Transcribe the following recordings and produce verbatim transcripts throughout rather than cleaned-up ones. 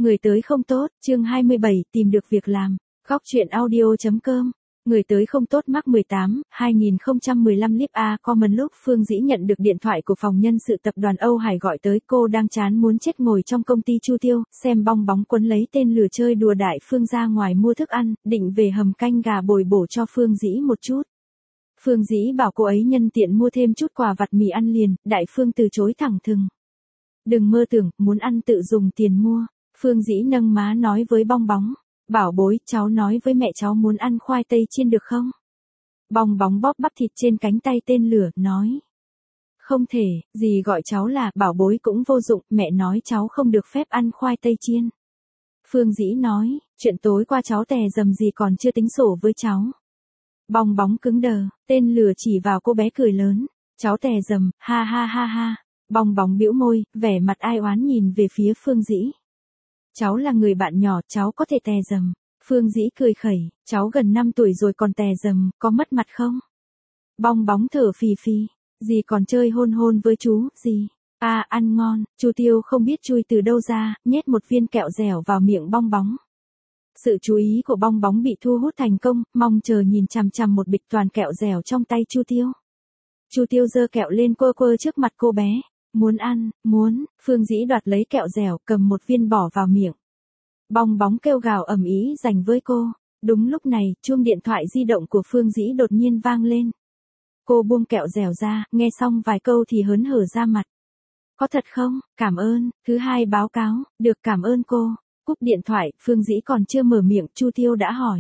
Người tới không tốt, chương hai mươi bảy, tìm được việc làm. Góc truyện audio.com. Người tới không tốt mắc mười tám, hai nghìn không trăm mười lăm Live A Common lúc Phương Dĩ nhận được điện thoại của phòng nhân sự tập đoàn Âu Hải gọi tới, cô đang chán muốn chết ngồi trong công ty Chu Tiêu, xem bong bóng quấn lấy tên lừa chơi đùa Đại Phương ra ngoài mua thức ăn, định về hầm canh gà bồi bổ cho Phương Dĩ một chút. Phương Dĩ bảo cô ấy nhân tiện mua thêm chút quà vặt mì ăn liền, Đại Phương từ chối thẳng thừng. Đừng mơ tưởng, muốn ăn tự dùng tiền mua. Phương Dĩ nâng má nói với bong bóng. Bảo bối, cháu nói với mẹ cháu muốn ăn khoai tây chiên được không? Bong bóng bóp bắp thịt trên cánh tay tên lửa, nói. Không thể, dì gọi cháu là bảo bối cũng vô dụng, mẹ nói cháu không được phép ăn khoai tây chiên. Phương Dĩ nói, chuyện tối qua cháu tè dầm gì còn chưa tính sổ với cháu. Bong bóng cứng đờ, tên lửa chỉ vào cô bé cười lớn. Cháu tè dầm, ha ha ha ha. Bong bóng bĩu môi, vẻ mặt ai oán nhìn về phía Phương Dĩ. Cháu là người bạn nhỏ, cháu có thể tè dầm. Phương Dĩ cười khẩy, cháu gần năm tuổi rồi còn tè dầm, có mất mặt không? Bong bóng thở phì phì, dì còn chơi hôn hôn với chú, dì. À, ăn ngon, Chu Tiêu không biết chui từ đâu ra, nhét một viên kẹo dẻo vào miệng bong bóng. Sự chú ý của bong bóng bị thu hút thành công, mong chờ nhìn chằm chằm một bịch toàn kẹo dẻo trong tay Chu Tiêu. Chu Tiêu giơ kẹo lên quơ quơ trước mặt cô bé. Muốn ăn, muốn, Phương Dĩ đoạt lấy kẹo dẻo, cầm một viên bỏ vào miệng. Bong bóng kêu gào ầm ĩ giành với cô. Đúng lúc này, chuông điện thoại di động của Phương Dĩ đột nhiên vang lên. Cô buông kẹo dẻo ra, nghe xong vài câu thì hớn hở ra mặt. Có thật không? Cảm ơn. Thứ hai báo cáo, được, cảm ơn cô. Cúp điện thoại, Phương Dĩ còn chưa mở miệng, Chu Tiêu đã hỏi.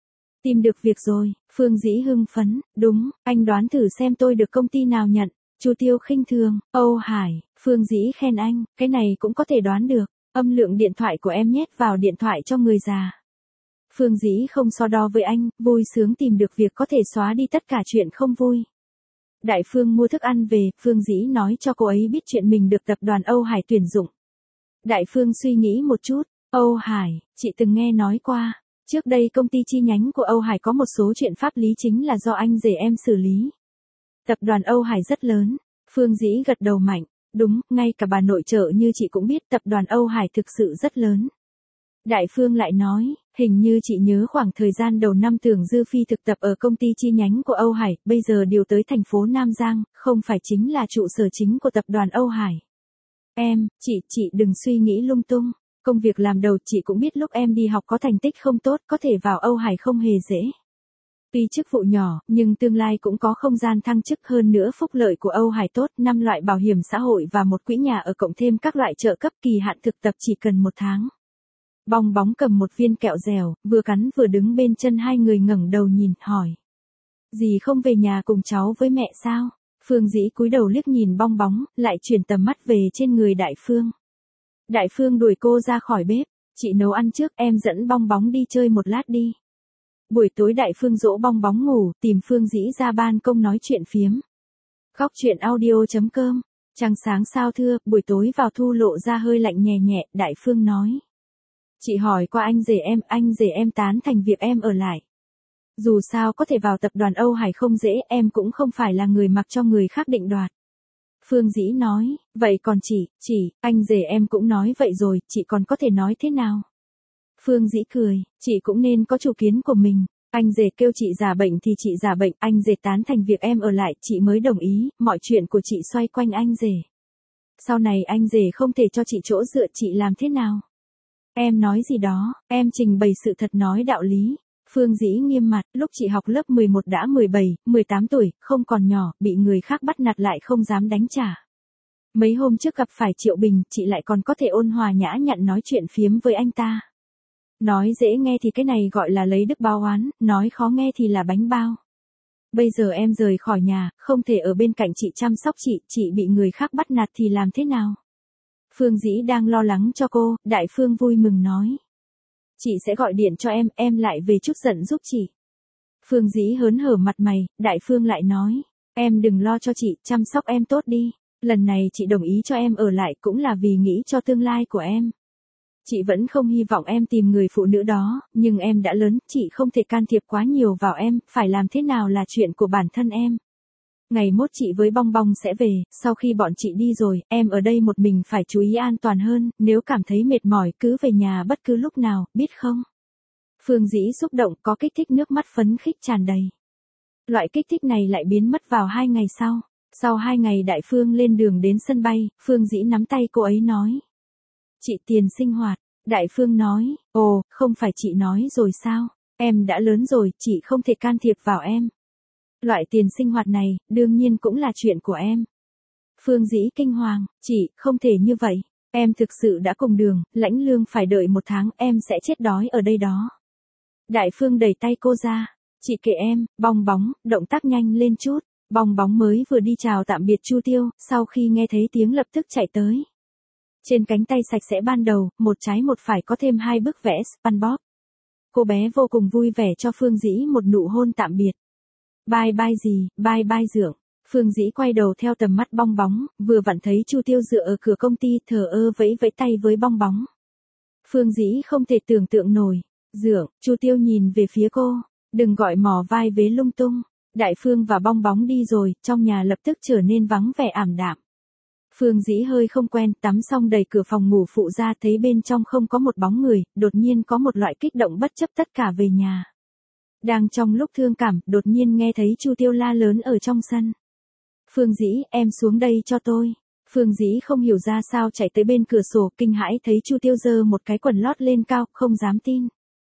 Tìm được việc rồi, Phương Dĩ hưng phấn, đúng, anh đoán thử xem tôi được công ty nào nhận. Chu Tiêu khinh thường, Âu Hải, Phương Dĩ khen anh, cái này cũng có thể đoán được, âm lượng điện thoại của em nhét vào điện thoại cho người già. Phương Dĩ không so đo với anh, vui sướng tìm được việc có thể xóa đi tất cả chuyện không vui. Đại Phương mua thức ăn về, Phương Dĩ nói cho cô ấy biết chuyện mình được tập đoàn Âu Hải tuyển dụng. Đại Phương suy nghĩ một chút, Âu Hải, chị từng nghe nói qua, trước đây công ty chi nhánh của Âu Hải có một số chuyện pháp lý chính là do anh rể em xử lý. Tập đoàn Âu Hải rất lớn, Phương Dĩ gật đầu mạnh, đúng, ngay cả bà nội trợ như chị cũng biết tập đoàn Âu Hải thực sự rất lớn. Đại Phương lại nói, hình như chị nhớ khoảng thời gian đầu năm Tưởng Dư Phi thực tập ở công ty chi nhánh của Âu Hải, bây giờ điều tới thành phố Nam Giang, không phải chính là trụ sở chính của tập đoàn Âu Hải. Em, chị, chị đừng suy nghĩ lung tung, công việc làm đầu chị cũng biết lúc em đi học có thành tích không tốt, có thể vào Âu Hải không hề dễ. Tuy chức vụ nhỏ, nhưng tương lai cũng có không gian thăng chức, hơn nữa phúc lợi của Âu Hải tốt, năm loại bảo hiểm xã hội và một quỹ nhà ở cộng thêm các loại trợ cấp, kỳ hạn thực tập chỉ cần một tháng. Bong bóng cầm một viên kẹo dẻo, vừa cắn vừa đứng bên chân hai người ngẩng đầu nhìn, hỏi. Dì không về nhà cùng cháu với mẹ sao? Phương Dĩ cúi đầu liếc nhìn bong bóng, lại chuyển tầm mắt về trên người Đại Phương. Đại Phương đuổi cô ra khỏi bếp, chị nấu ăn trước, em dẫn bong bóng đi chơi một lát đi. Buổi tối Đại Phương dỗ bong bóng ngủ, tìm Phương Dĩ ra ban công nói chuyện phiếm. Góc truyện audio.com. Trăng sáng sao thưa, buổi tối vào thu lộ ra hơi lạnh nhẹ nhẹ, Đại Phương nói. Chị hỏi qua anh rể em, anh rể em tán thành việc em ở lại. Dù sao có thể vào tập đoàn Âu Hải không dễ, em cũng không phải là người mặc cho người khác định đoạt. Phương Dĩ nói, vậy còn chị, chị, anh rể em cũng nói vậy rồi, chị còn có thể nói thế nào? Phương Dĩ cười, chị cũng nên có chủ kiến của mình, anh rể kêu chị giả bệnh thì chị giả bệnh, anh rể tán thành việc em ở lại, chị mới đồng ý, mọi chuyện của chị xoay quanh anh rể. Sau này anh rể không thể cho chị chỗ dựa, chị làm thế nào? Em nói gì đó, em trình bày sự thật nói đạo lý. Phương Dĩ nghiêm mặt, lúc chị học lớp mười một đã mười bảy, mười tám tuổi, không còn nhỏ, bị người khác bắt nạt lại không dám đánh trả. Mấy hôm trước gặp phải Triệu Bình, chị lại còn có thể ôn hòa nhã nhặn nói chuyện phiếm với anh ta. Nói dễ nghe thì cái này gọi là lấy đức báo oán, nói khó nghe thì là bánh bao. Bây giờ em rời khỏi nhà, không thể ở bên cạnh chị chăm sóc chị, chị bị người khác bắt nạt thì làm thế nào? Phương Dĩ đang lo lắng cho cô, Đại Phương vui mừng nói. Chị sẽ gọi điện cho em, em lại về chút giận giúp chị. Phương Dĩ hớn hở mặt mày, Đại Phương lại nói. Em đừng lo cho chị, chăm sóc em tốt đi. Lần này chị đồng ý cho em ở lại cũng là vì nghĩ cho tương lai của em. Chị vẫn không hy vọng em tìm người phụ nữ đó, nhưng em đã lớn, chị không thể can thiệp quá nhiều vào em, phải làm thế nào là chuyện của bản thân em. Ngày mốt chị với Bong Bong sẽ về, sau khi bọn chị đi rồi, em ở đây một mình phải chú ý an toàn hơn, nếu cảm thấy mệt mỏi cứ về nhà bất cứ lúc nào, biết không? Phương Dĩ xúc động, có kích thích, nước mắt phấn khích tràn đầy. Loại kích thích này lại biến mất vào hai ngày sau. Sau hai ngày Đại Phương lên đường đến sân bay, Phương Dĩ nắm tay cô ấy nói. Chị tiền sinh hoạt. Đại Phương nói, ồ, không phải chị nói rồi sao? Em đã lớn rồi, chị không thể can thiệp vào em. Loại tiền sinh hoạt này, đương nhiên cũng là chuyện của em. Phương Dĩ kinh hoàng, chị, không thể như vậy. Em thực sự đã cùng đường, lãnh lương phải đợi một tháng, em sẽ chết đói ở đây đó. Đại Phương đẩy tay cô ra. Chị kệ em, Bong Bóng, động tác nhanh lên chút. Bong Bóng mới vừa đi chào tạm biệt Chu Tiêu, sau khi nghe thấy tiếng lập tức chạy tới. Trên cánh tay sạch sẽ ban đầu, một trái một phải có thêm hai bức vẽ SpongeBob. Cô bé vô cùng vui vẻ cho Phương Dĩ một nụ hôn tạm biệt. Bye bye gì, bye bye Dượng. Phương Dĩ quay đầu theo tầm mắt Bong Bóng, vừa vặn thấy Chu Tiêu dựa ở cửa công ty thờ ơ vẫy vẫy tay với Bong Bóng. Phương Dĩ không thể tưởng tượng nổi. Dượng, Chu Tiêu nhìn về phía cô. Đừng gọi mò vai vế lung tung. Đại Phương và Bong Bóng đi rồi, trong nhà lập tức trở nên vắng vẻ ảm đạm. Phương Dĩ hơi không quen, tắm xong đẩy cửa phòng ngủ phụ ra thấy bên trong không có một bóng người, đột nhiên có một loại kích động bất chấp tất cả về nhà. Đang trong lúc thương cảm, đột nhiên nghe thấy Chu Tiêu la lớn ở trong sân. Phương Dĩ, em xuống đây cho tôi. Phương Dĩ không hiểu ra sao chạy tới bên cửa sổ, kinh hãi thấy Chu Tiêu giơ một cái quần lót lên cao, không dám tin.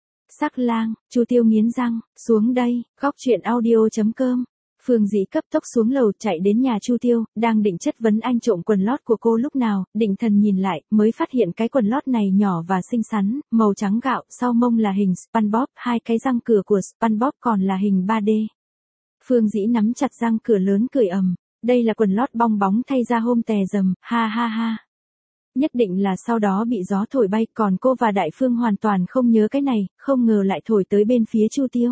Sắc lang, Chu Tiêu nghiến răng, xuống đây, góc truyện audio chấm com. Phương Dĩ cấp tốc xuống lầu chạy đến nhà Chu Tiêu, đang định chất vấn anh trộm quần lót của cô lúc nào, định thần nhìn lại, mới phát hiện cái quần lót này nhỏ và xinh xắn, màu trắng gạo, sau mông là hình SpongeBob, hai cái răng cửa của SpongeBob còn là hình ba D. Phương Dĩ nắm chặt răng cửa lớn cười ầm, đây là quần lót Bong Bóng thay ra hôm tè dầm, ha ha ha. Nhất định là sau đó bị gió thổi bay, còn cô và Đại Phương hoàn toàn không nhớ cái này, không ngờ lại thổi tới bên phía Chu Tiêu.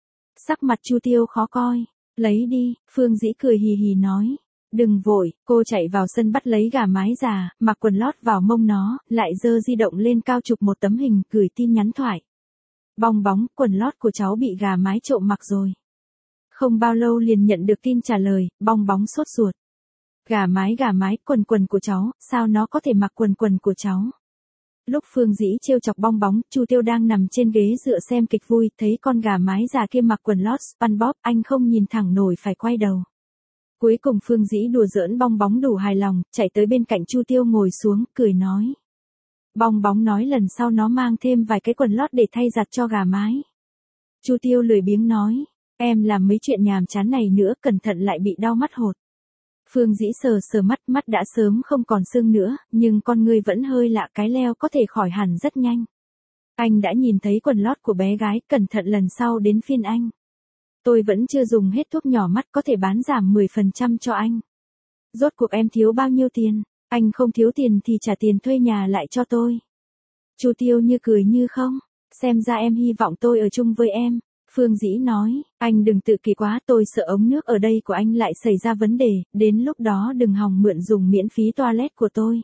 Sắc mặt Chu Tiêu khó coi, lấy đi, Phương Dĩ cười hì hì nói. Đừng vội, cô chạy vào sân bắt lấy gà mái già, mặc quần lót vào mông nó, lại giơ di động lên cao chụp một tấm hình, gửi tin nhắn thoại. Bong Bóng, quần lót của cháu bị gà mái trộm mặc rồi. Không bao lâu liền nhận được tin trả lời, Bong Bóng sốt ruột. Gà mái gà mái, quần quần của cháu, sao nó có thể mặc quần quần của cháu? Lúc Phương Dĩ trêu chọc Bong Bóng, Chu Tiêu đang nằm trên ghế dựa xem kịch vui, thấy con gà mái già kia mặc quần lót SpongeBob, anh không nhìn thẳng nổi phải quay đầu. Cuối cùng Phương Dĩ đùa giỡn Bong Bóng đủ hài lòng, chạy tới bên cạnh Chu Tiêu ngồi xuống, cười nói. Bong Bóng nói lần sau nó mang thêm vài cái quần lót để thay giặt cho gà mái. Chu Tiêu lười biếng nói, em làm mấy chuyện nhàm chán này nữa, cẩn thận lại bị đau mắt hột. Phương Dĩ sờ sờ mắt, mắt đã sớm không còn sưng nữa, nhưng con người vẫn hơi lạ, cái leo có thể khỏi hẳn rất nhanh. Anh đã nhìn thấy quần lót của bé gái, cẩn thận lần sau đến phiên anh. Tôi vẫn chưa dùng hết thuốc nhỏ mắt, có thể bán giảm mười phần trăm cho anh. Rốt cuộc em thiếu bao nhiêu tiền? Anh không thiếu tiền thì trả tiền thuê nhà lại cho tôi. Chu Tiêu như cười như không, xem ra em hy vọng tôi ở chung với em. Phương Dĩ nói, anh đừng tự kỳ quá, tôi sợ ống nước ở đây của anh lại xảy ra vấn đề, đến lúc đó đừng hòng mượn dùng miễn phí toilet của tôi.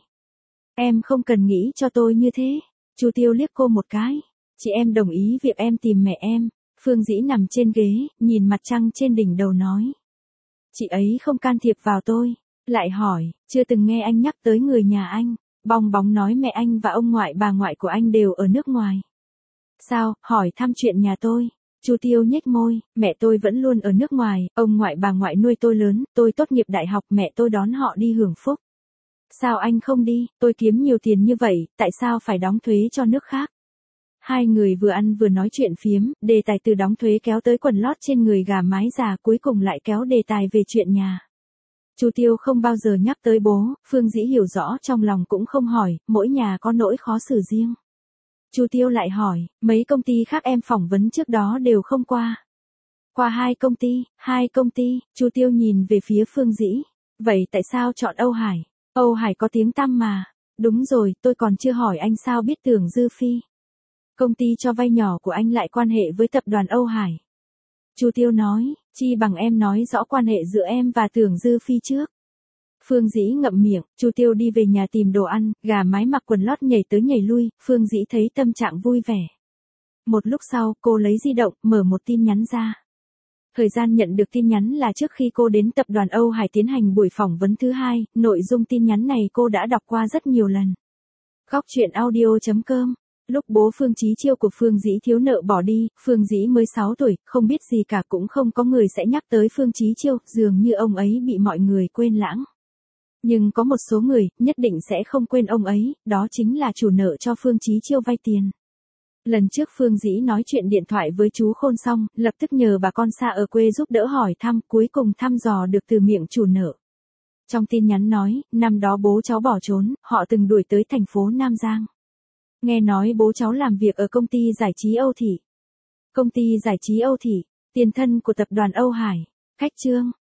Em không cần nghĩ cho tôi như thế. Chu Tiêu liếc cô một cái. Chị em đồng ý việc em tìm mẹ em. Phương Dĩ nằm trên ghế, nhìn mặt trăng trên đỉnh đầu nói. Chị ấy không can thiệp vào tôi. Lại hỏi, chưa từng nghe anh nhắc tới người nhà anh. Bong Bóng nói mẹ anh và ông ngoại bà ngoại của anh đều ở nước ngoài. Sao, hỏi thăm chuyện nhà tôi. Chu Tiêu nhếch môi, mẹ tôi vẫn luôn ở nước ngoài, ông ngoại bà ngoại nuôi tôi lớn, tôi tốt nghiệp đại học mẹ tôi đón họ đi hưởng phúc. Sao anh không đi, tôi kiếm nhiều tiền như vậy, tại sao phải đóng thuế cho nước khác? Hai người vừa ăn vừa nói chuyện phiếm, đề tài từ đóng thuế kéo tới quần lót trên người gà mái già, cuối cùng lại kéo đề tài về chuyện nhà. Chu Tiêu không bao giờ nhắc tới bố, Phương Dĩ hiểu rõ trong lòng cũng không hỏi, mỗi nhà có nỗi khó xử riêng. Chu Tiêu lại hỏi, mấy công ty khác em phỏng vấn trước đó đều không qua. Qua hai công ty, hai công ty, Chu Tiêu nhìn về phía Phương Dĩ. Vậy tại sao chọn Âu Hải? Âu Hải có tiếng tăm mà. Đúng rồi, tôi còn chưa hỏi anh sao biết Tưởng Dư Phi. Công ty cho vay nhỏ của anh lại quan hệ với tập đoàn Âu Hải. Chu Tiêu nói, chi bằng em nói rõ quan hệ giữa em và Tưởng Dư Phi trước. Phương Dĩ ngậm miệng, Chu Tiêu đi về nhà tìm đồ ăn, gà mái mặc quần lót nhảy tới nhảy lui, Phương Dĩ thấy tâm trạng vui vẻ. Một lúc sau, cô lấy di động, mở một tin nhắn ra. Thời gian nhận được tin nhắn là trước khi cô đến tập đoàn Âu Hải tiến hành buổi phỏng vấn thứ hai, nội dung tin nhắn này cô đã đọc qua rất nhiều lần. Góc truyện audio chấm com. Lúc bố Phương Chí Chiêu của Phương Dĩ thiếu nợ bỏ đi, Phương Dĩ mới sáu tuổi, không biết gì cả, cũng không có người sẽ nhắc tới Phương Chí Chiêu, dường như ông ấy bị mọi người quên lãng. Nhưng có một số người, nhất định sẽ không quên ông ấy, đó chính là chủ nợ cho Phương Chí Chiêu vay tiền. Lần trước Phương Dĩ nói chuyện điện thoại với chú Khôn xong, lập tức nhờ bà con xa ở quê giúp đỡ hỏi thăm, cuối cùng thăm dò được từ miệng chủ nợ. Trong tin nhắn nói, năm đó bố cháu bỏ trốn, họ từng đuổi tới thành phố Nam Giang. Nghe nói bố cháu làm việc ở công ty giải trí Âu Thị. Công ty giải trí Âu Thị, tiền thân của tập đoàn Âu Hải. Khách chương.